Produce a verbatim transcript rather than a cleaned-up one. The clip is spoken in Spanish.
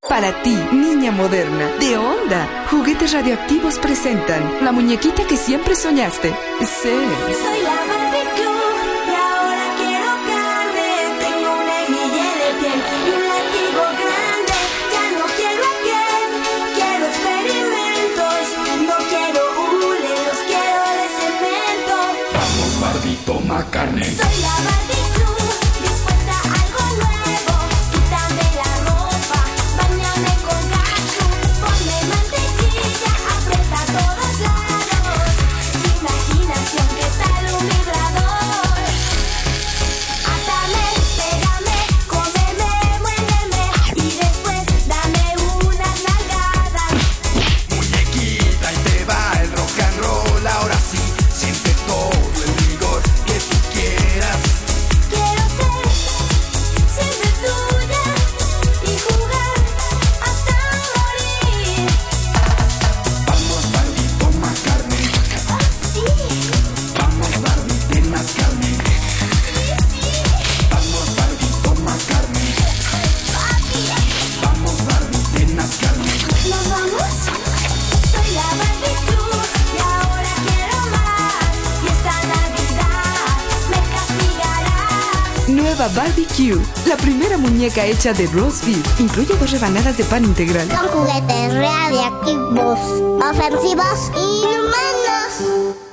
Para ti, niña moderna, de onda, Juguetes Radioactivos presentan la muñequita que siempre soñaste. Ser. Soy la Barbie Club y ahora quiero carne. Tengo una hebilla de piel y un látigo grande. Ya no quiero aquel, quiero experimentos. No quiero hule, los quiero de cemento. Vamos Barbie, toma carne. Soy la Barbie Club, dispuesta a algo nuevo. Quítame la ropa, bañame con ketchup. Ponme mantequilla, aprieta a todos lados. Imaginación, ¿qué tal un vibrador? Átame, pégame, cómeme, muérdeme y después dame unas nalgadas. Muñequita, ahí te va el rock and roll. Ahora sí, siente todo el rigor que tú quieras. Quiero ser siempre tuya y jugar hasta morir. Vamos Barbie, toma carne. Sí, Vamos Barbie, ten más carne. Vamos Barbie, toma carne. papi, Vamos Barbie, ten más carne. ¿nos vamos? Soy la Barbie Club y ahora quiero más. Y esta Navidad me castigarás. Nueva Barbecue, la primera muñeca hecha de roast beef. Incluye dos rebanadas de pan integral. Son juguetes radiactivos, ofensivos y humanos.